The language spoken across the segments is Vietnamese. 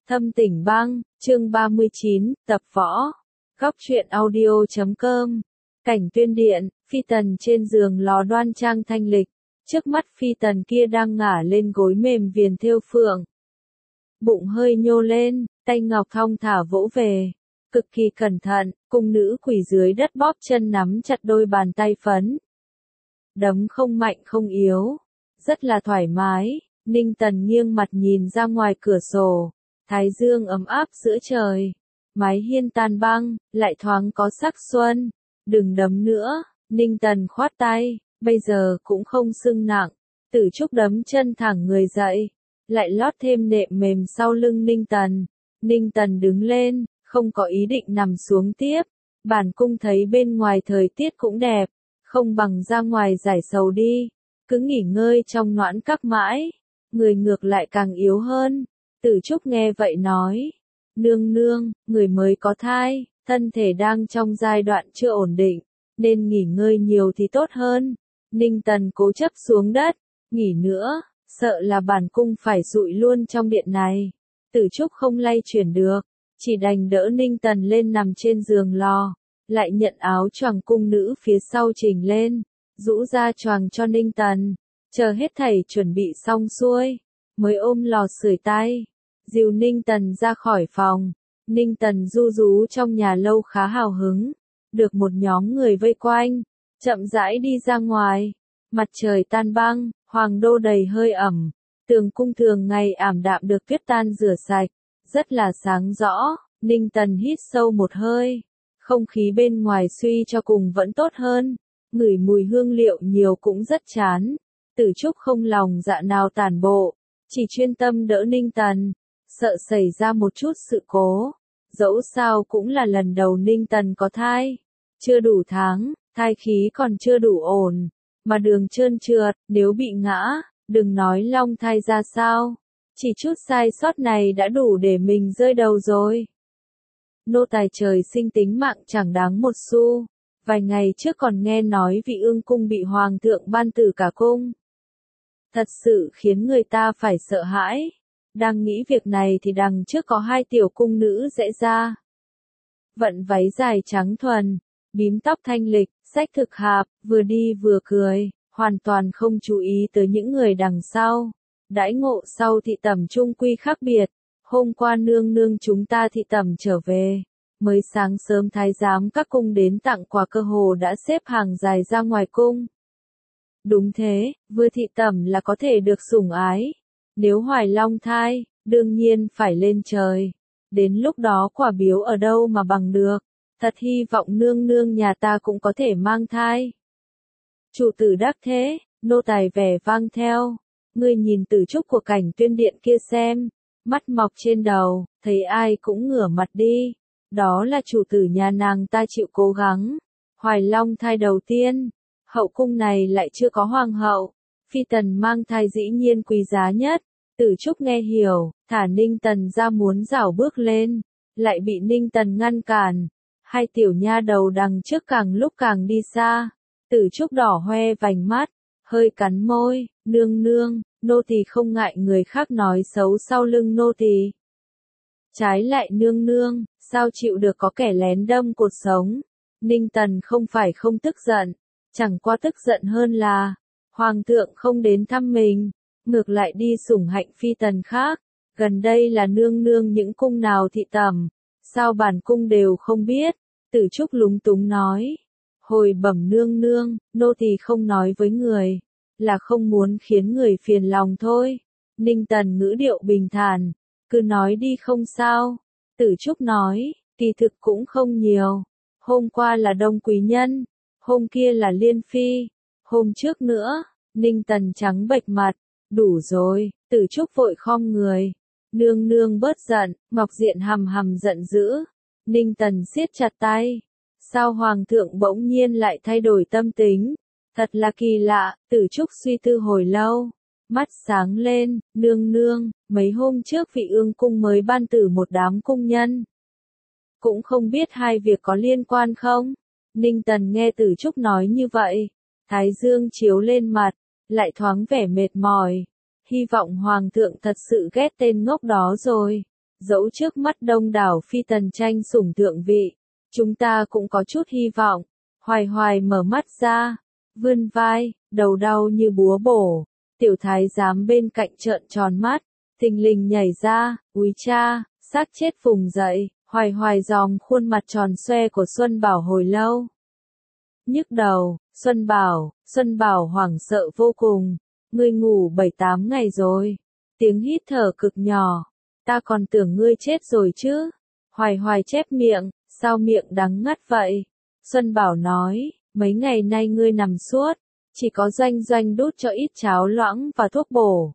Thâm Tỉnh Bang, chương 39, tập võ. Góc truyện audio.com. Cảnh tuyên điện, Phi Tần trên giường lò đoan trang thanh lịch. Trước mắt Phi Tần kia đang ngả lên gối mềm viền thêu phượng. Bụng hơi nhô lên, tay ngọc thong thả vỗ về. Cực kỳ cẩn thận, cung nữ quỳ dưới đất bóp chân nắm chặt đôi bàn tay phấn. Đấm không mạnh không yếu. Rất là thoải mái. Ninh Tần nghiêng mặt nhìn ra ngoài cửa sổ. Thái dương ấm áp giữa trời. Mái hiên tan băng, lại thoáng có sắc xuân. Đừng đấm nữa, Ninh Tần khoát tay, bây giờ cũng không sưng nặng. Tử Trúc đấm chân thẳng người dậy, lại lót thêm nệm mềm sau lưng Ninh Tần. Ninh Tần đứng lên, không có ý định nằm xuống tiếp. Bản cung thấy bên ngoài thời tiết cũng đẹp, không bằng ra ngoài giải sầu đi. Cứ nghỉ ngơi trong noãn các mãi, người ngược lại càng yếu hơn. Tử Trúc nghe vậy nói, nương nương, người mới có thai, thân thể đang trong giai đoạn chưa ổn định, nên nghỉ ngơi nhiều thì tốt hơn. Ninh Tần cố chấp xuống đất, nghỉ nữa, sợ là bản cung phải dụi luôn trong điện này. Tử Trúc không lay chuyển được, chỉ đành đỡ Ninh Tần lên nằm trên giường lò, lại nhận áo choàng cung nữ phía sau chỉnh lên, rũ ra choàng cho Ninh Tần, chờ hết thảy chuẩn bị xong xuôi, mới ôm lò sưởi tay, dìu Ninh Tần ra khỏi phòng. Ninh Tần du rú trong nhà lâu khá hào hứng, được một nhóm người vây quanh, chậm rãi đi ra ngoài. Mặt trời tan băng, hoàng đô đầy hơi ẩm, tường cung thường ngày ảm đạm được tuyết tan rửa sạch, rất là sáng rõ. Ninh Tần hít sâu một hơi, không khí bên ngoài suy cho cùng vẫn tốt hơn, ngửi mùi hương liệu nhiều cũng rất chán. Tử Trúc không lòng dạ nào tản bộ, chỉ chuyên tâm đỡ Ninh Tần, sợ xảy ra một chút sự cố. Dẫu sao cũng là lần đầu Ninh Tần có thai, chưa đủ tháng, thai khí còn chưa đủ ổn, mà đường trơn trượt, nếu bị ngã, đừng nói long thai ra sao, chỉ chút sai sót này đã đủ để mình rơi đầu rồi. Nô tài trời sinh tính mạng chẳng đáng một xu, vài ngày trước còn nghe nói vị ương cung bị hoàng thượng ban tử cả cung. Thật sự khiến người ta phải sợ hãi. Đang nghĩ việc này thì đằng trước có hai tiểu cung nữ rẽ ra. Vận váy dài trắng thuần, bím tóc thanh lịch, xách thực hạp, vừa đi vừa cười, hoàn toàn không chú ý tới những người đằng sau. Đãi ngộ sau thị tẩm chung quy khác biệt, hôm qua nương nương chúng ta thị tẩm trở về. Mới sáng sớm thái giám các cung đến tặng quà cơ hồ đã xếp hàng dài ra ngoài cung. Đúng thế, vừa thị tẩm là có thể được sủng ái. Nếu hoài long thai, đương nhiên phải lên trời. Đến lúc đó quả biếu ở đâu mà bằng được. Thật hy vọng nương nương nhà ta cũng có thể mang thai. Chủ tử đắc thế, nô tài vẻ vang theo. Ngươi nhìn Tử Trúc của cảnh tuyên điện kia xem. Mắt mọc trên đầu, thấy ai cũng ngửa mặt đi. Đó là chủ tử nhà nàng ta chịu cố gắng. Hoài long thai đầu tiên. Hậu cung này lại chưa có hoàng hậu. Phi Tần mang thai dĩ nhiên quý giá nhất. Tử Trúc nghe hiểu, thả Ninh Tần ra muốn rảo bước lên, lại bị Ninh Tần ngăn cản. Hai tiểu nha đầu đằng trước càng lúc càng đi xa. Tử Trúc đỏ hoe vành mắt, hơi cắn môi, nương nương, nô tỳ không ngại người khác nói xấu sau lưng nô tỳ. Trái lại nương nương, sao chịu được có kẻ lén đâm cột sống. Ninh Tần không phải không tức giận, chẳng qua tức giận hơn là hoàng thượng không đến thăm mình, ngược lại đi sủng hạnh Phi Tần khác. Gần đây là nương nương những cung nào thị tẩm, sao bản cung đều không biết. Tử Trúc lúng túng nói, hồi bẩm nương nương, nô tỳ không nói với người, là không muốn khiến người phiền lòng thôi. Ninh Tần ngữ điệu bình thản, cứ nói đi không sao. Tử Trúc nói, kỳ thực cũng không nhiều. Hôm qua là Đông quý nhân, hôm kia là Liên phi, hôm trước nữa. Ninh Tần trắng bệch mặt, đủ rồi. Tử Trúc vội khom người, nương nương bớt giận. Ngọc Diện hầm hầm giận dữ. Ninh Tần siết chặt tay, sao hoàng thượng bỗng nhiên lại thay đổi tâm tính, thật là kỳ lạ. Tử Trúc suy tư hồi lâu, mắt sáng lên, nương nương, mấy hôm trước vị ương cung mới ban tử một đám cung nhân, cũng không biết hai việc có liên quan không. Ninh Tần nghe Tử Trúc nói như vậy, thái dương chiếu lên mặt, lại thoáng vẻ mệt mỏi. Hy vọng hoàng thượng thật sự ghét tên ngốc đó rồi. dẫu trước mắt đông đảo phi tần tranh sủng thượng vị, chúng ta cũng có chút hy vọng. Hoài Hoài mở mắt ra, vươn vai, đầu đau như búa bổ. Tiểu thái giám bên cạnh trợn tròn mắt, thình lình nhảy ra, úi cha, xác chết vùng dậy. Hoài Hoài dòm khuôn mặt tròn xoe của Xuân Bảo hồi lâu. Nhức đầu, Xuân Bảo hoảng sợ vô cùng. Ngươi ngủ 7-8 ngày rồi. Tiếng hít thở cực nhỏ. Ta còn tưởng ngươi chết rồi chứ. Hoài Hoài chép miệng, sao miệng đắng ngắt vậy? Xuân Bảo nói, mấy ngày nay ngươi nằm suốt, chỉ có Doanh Doanh đút cho ít cháo loãng và thuốc bổ.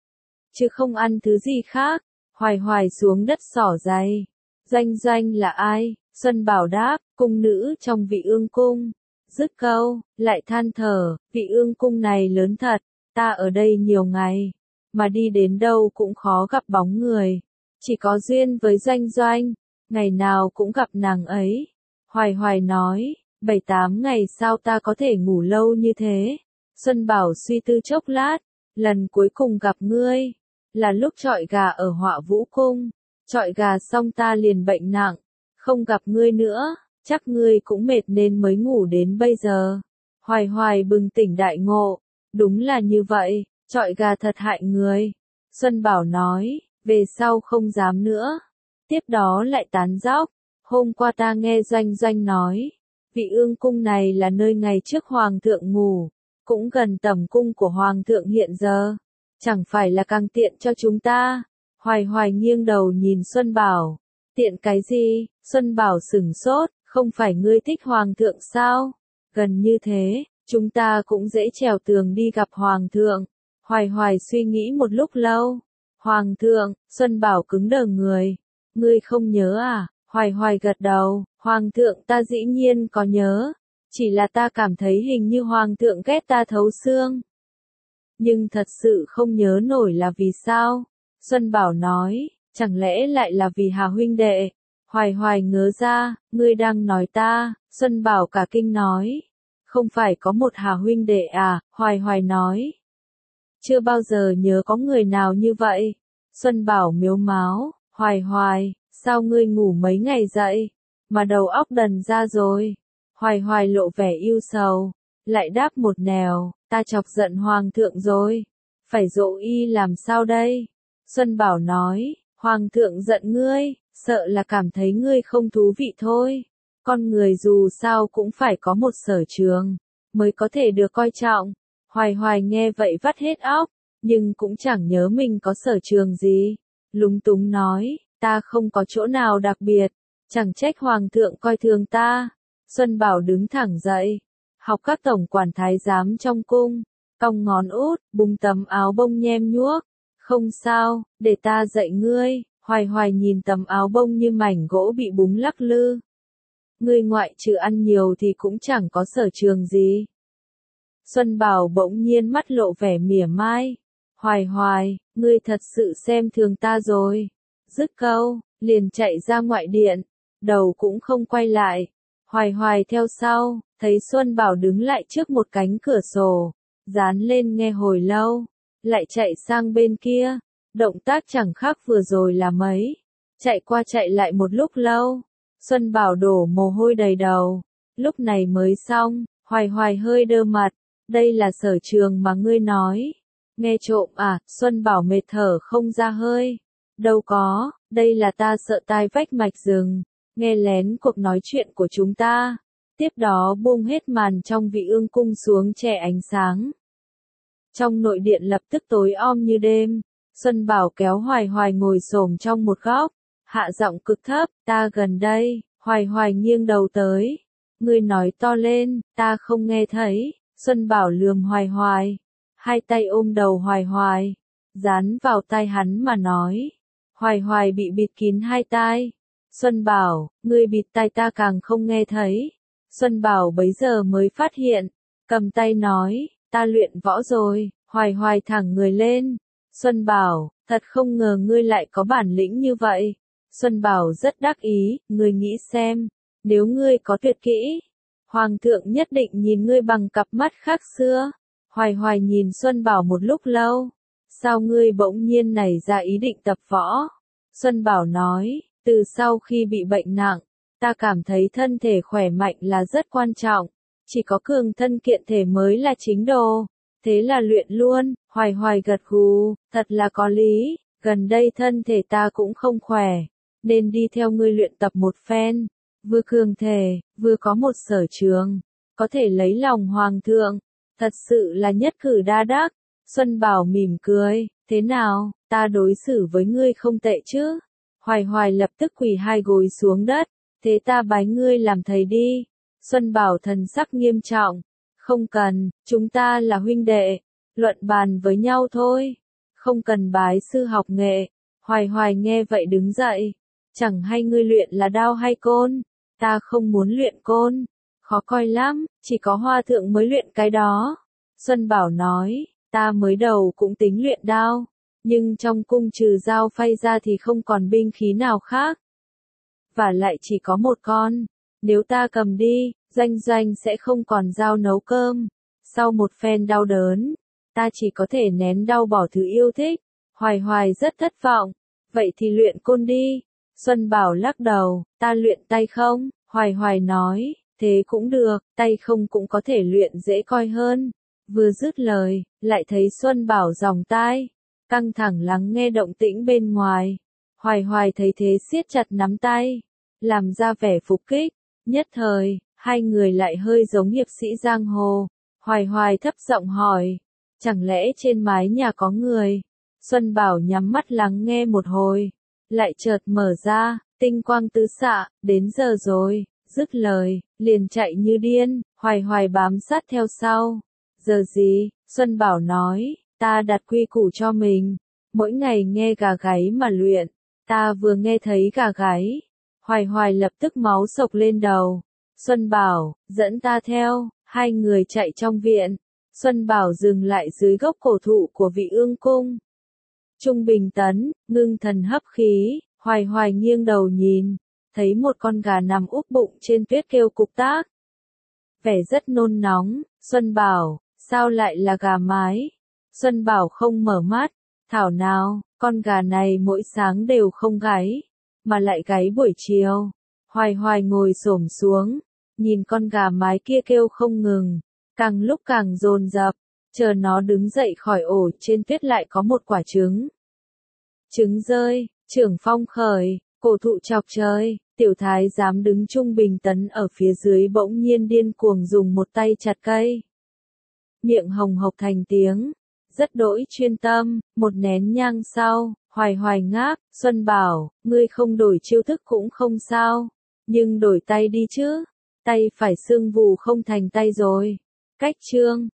Chứ không ăn thứ gì khác. Hoài Hoài xuống đất xỏ giày. Doanh Doanh là ai? Xuân Bảo đáp, cung nữ trong Vị Ương cung. Dứt câu, lại than thở, Vị Ương cung này lớn thật, ta ở đây nhiều ngày, mà đi đến đâu cũng khó gặp bóng người. Chỉ có duyên với Doanh Doanh, ngày nào cũng gặp nàng ấy. Hoài Hoài nói, 7-8 ngày sao ta có thể ngủ lâu như thế? Xuân Bảo suy tư chốc lát, lần cuối cùng gặp ngươi, là lúc chọi gà ở Họa Vũ cung. Chọi gà xong ta liền bệnh nặng, không gặp ngươi nữa, chắc ngươi cũng mệt nên mới ngủ đến bây giờ. Hoài Hoài bừng tỉnh đại ngộ, đúng là như vậy, chọi gà thật hại người. Xuân Bảo nói, về sau không dám nữa. Tiếp đó lại tán dóc, hôm qua ta nghe Doanh Doanh nói, Vị Ương cung này là nơi ngày trước Hoàng thượng ngủ, cũng gần tẩm cung của Hoàng thượng hiện giờ, chẳng phải là càng tiện cho chúng ta. Hoài Hoài nghiêng đầu nhìn Xuân Bảo, tiện cái gì? Xuân Bảo sửng sốt, không phải ngươi thích Hoàng thượng sao? Gần như thế, chúng ta cũng dễ trèo tường đi gặp Hoàng thượng. Hoài Hoài suy nghĩ một lúc lâu. Hoàng thượng, Xuân Bảo cứng đờ người. Ngươi không nhớ à? Hoài Hoài gật đầu, Hoàng thượng ta dĩ nhiên có nhớ. Chỉ là ta cảm thấy hình như Hoàng thượng ghét ta thấu xương. Nhưng thật sự không nhớ nổi là vì sao? Xuân Bảo nói, chẳng lẽ lại là vì Hà huynh đệ? Hoài Hoài ngớ ra, ngươi đang nói ta? Xuân Bảo cả kinh nói, không phải có một Hà huynh đệ à? Hoài Hoài nói, chưa bao giờ nhớ có người nào như vậy. Xuân Bảo mếu máo, Hoài Hoài, sao ngươi ngủ mấy ngày dậy, mà đầu óc đần ra rồi? Hoài Hoài lộ vẻ ưu sầu, lại đáp một nẻo, ta chọc giận Hoàng thượng rồi, phải dỗ y làm sao đây? Xuân Bảo nói, Hoàng thượng giận ngươi, sợ là cảm thấy ngươi không thú vị thôi. Con người dù sao cũng phải có một sở trường, mới có thể được coi trọng. Hoài Hoài nghe vậy vắt hết óc, nhưng cũng chẳng nhớ mình có sở trường gì. Lúng túng nói, ta không có chỗ nào đặc biệt, chẳng trách Hoàng thượng coi thường ta. Xuân Bảo đứng thẳng dậy, học các tổng quản thái giám trong cung, cong ngón út, bung tấm áo bông nhem nhuốc. Không sao, để ta dạy ngươi. Hoài Hoài nhìn tấm áo bông như mảnh gỗ bị búng lắc lư. Ngươi ngoại trừ ăn nhiều thì cũng chẳng có sở trường gì. Xuân Bảo bỗng nhiên mắt lộ vẻ mỉa mai. Hoài Hoài, ngươi thật sự xem thường ta rồi. Dứt câu, liền chạy ra ngoại điện, đầu cũng không quay lại. Hoài Hoài theo sau, thấy Xuân Bảo đứng lại trước một cánh cửa sổ, dán lên nghe hồi lâu, lại chạy sang bên kia. Động tác chẳng khác vừa rồi là mấy. Chạy qua chạy lại một lúc lâu. Xuân Bảo đổ mồ hôi đầy đầu. Lúc này mới xong, Hoài Hoài hơi đơ mặt. Đây là sở trường mà ngươi nói. Nghe trộm à? Xuân Bảo mệt thở không ra hơi. Đâu có, đây là ta sợ tai vách mạch rừng. Nghe lén cuộc nói chuyện của chúng ta. Tiếp đó buông hết màn trong Vị Ương cung xuống che ánh sáng. Trong nội điện lập tức tối om như đêm. Xuân Bảo kéo Hoài Hoài ngồi xổm trong một góc, hạ giọng cực thấp, ta gần đây. Hoài Hoài nghiêng đầu tới. Ngươi nói to lên, ta không nghe thấy. Xuân Bảo lườm Hoài Hoài, hai tay ôm đầu Hoài Hoài, dán vào tai hắn mà nói. Hoài Hoài bị bịt kín hai tai. Xuân Bảo, ngươi bịt tai ta càng không nghe thấy. Xuân Bảo bấy giờ mới phát hiện, cầm tay nói, ta luyện võ rồi. Hoài Hoài thẳng người lên. Xuân Bảo, thật không ngờ ngươi lại có bản lĩnh như vậy. Xuân Bảo rất đắc ý, ngươi nghĩ xem, nếu ngươi có tuyệt kỹ, Hoàng thượng nhất định nhìn ngươi bằng cặp mắt khác xưa. Hoài Hoài nhìn Xuân Bảo một lúc lâu, sao ngươi bỗng nhiên nảy ra ý định tập võ? Xuân Bảo nói, từ sau khi bị bệnh nặng, ta cảm thấy thân thể khỏe mạnh là rất quan trọng, chỉ có cường thân kiện thể mới là chính đồ, thế là luyện luôn. Hoài Hoài gật gù, thật là có lý, gần đây thân thể ta cũng không khỏe, nên đi theo ngươi luyện tập một phen, vừa cường thể, vừa có một sở trường, có thể lấy lòng hoàng thượng, thật sự là nhất cử đa đắc. Xuân Bảo mỉm cười, thế nào, ta đối xử với ngươi không tệ chứ? Hoài Hoài lập tức quỳ hai gối xuống đất, thế ta bái ngươi làm thầy đi. Xuân Bảo thần sắc nghiêm trọng, không cần, chúng ta là huynh đệ, luận bàn với nhau thôi, không cần bái sư học nghệ. Hoài Hoài nghe vậy đứng dậy, chẳng hay ngươi luyện là đao hay côn, ta không muốn luyện côn, khó coi lắm, chỉ có hoa thượng mới luyện cái đó. Xuân Bảo nói, ta mới đầu cũng tính luyện đao, nhưng trong cung trừ dao phay ra thì không còn binh khí nào khác. Và lại chỉ có một con, nếu ta cầm đi, Doanh Doanh sẽ không còn dao nấu cơm. Sau một phen đau đớn, ta chỉ có thể nén đau bỏ thứ yêu thích. Hoài Hoài rất thất vọng, vậy thì luyện côn đi. Xuân Bảo lắc đầu, ta luyện tay không? Hoài Hoài nói, thế cũng được, tay không cũng có thể luyện dễ coi hơn. Vừa dứt lời, lại thấy Xuân Bảo giòng tai, căng thẳng lắng nghe động tĩnh bên ngoài. Hoài Hoài thấy thế siết chặt nắm tay, làm ra vẻ phục kích, nhất thời, hai người lại hơi giống hiệp sĩ giang hồ. Hoài Hoài thấp giọng hỏi, chẳng lẽ trên mái nhà có người? Xuân Bảo nhắm mắt lắng nghe một hồi, lại chợt mở ra, tinh quang tứ xạ, đến giờ rồi, dứt lời, liền chạy như điên. Hoài Hoài bám sát theo sau. Giờ gì? Xuân Bảo nói, ta đặt quy củ cho mình, mỗi ngày nghe gà gáy mà luyện. Ta vừa nghe thấy gà gáy, Hoài Hoài lập tức máu sộc lên đầu. Xuân Bảo, dẫn ta theo. Hai người chạy trong viện. Xuân Bảo dừng lại dưới gốc cổ thụ của Vị Ương cung. Trung Bình Tấn, ngưng thần hấp khí. Hoài Hoài nghiêng đầu nhìn, thấy một con gà nằm úp bụng trên tuyết kêu cục tác, vẻ rất nôn nóng. Xuân Bảo, sao lại là gà mái? Xuân Bảo không mở mắt, thảo nào, con gà này mỗi sáng đều không gáy, mà lại gáy buổi chiều. Hoài Hoài ngồi xổm xuống, nhìn con gà mái kia kêu không ngừng, càng lúc càng dồn dập, chờ nó đứng dậy khỏi ổ. Trên tuyết lại có một quả trứng. Trứng rơi, trưởng phong khởi, cổ thụ chọc trời. Tiểu thái giám đứng Trung Bình Tấn ở phía dưới bỗng nhiên điên cuồng dùng một tay chặt cây, miệng hồng hộc thành tiếng, rất đỗi chuyên tâm. Một nén nhang sau, Hoài Hoài ngáp, Xuân Bảo, ngươi không đổi chiêu thức cũng không sao, nhưng đổi tay đi chứ, tay phải sưng vù không thành tay rồi. Cách chương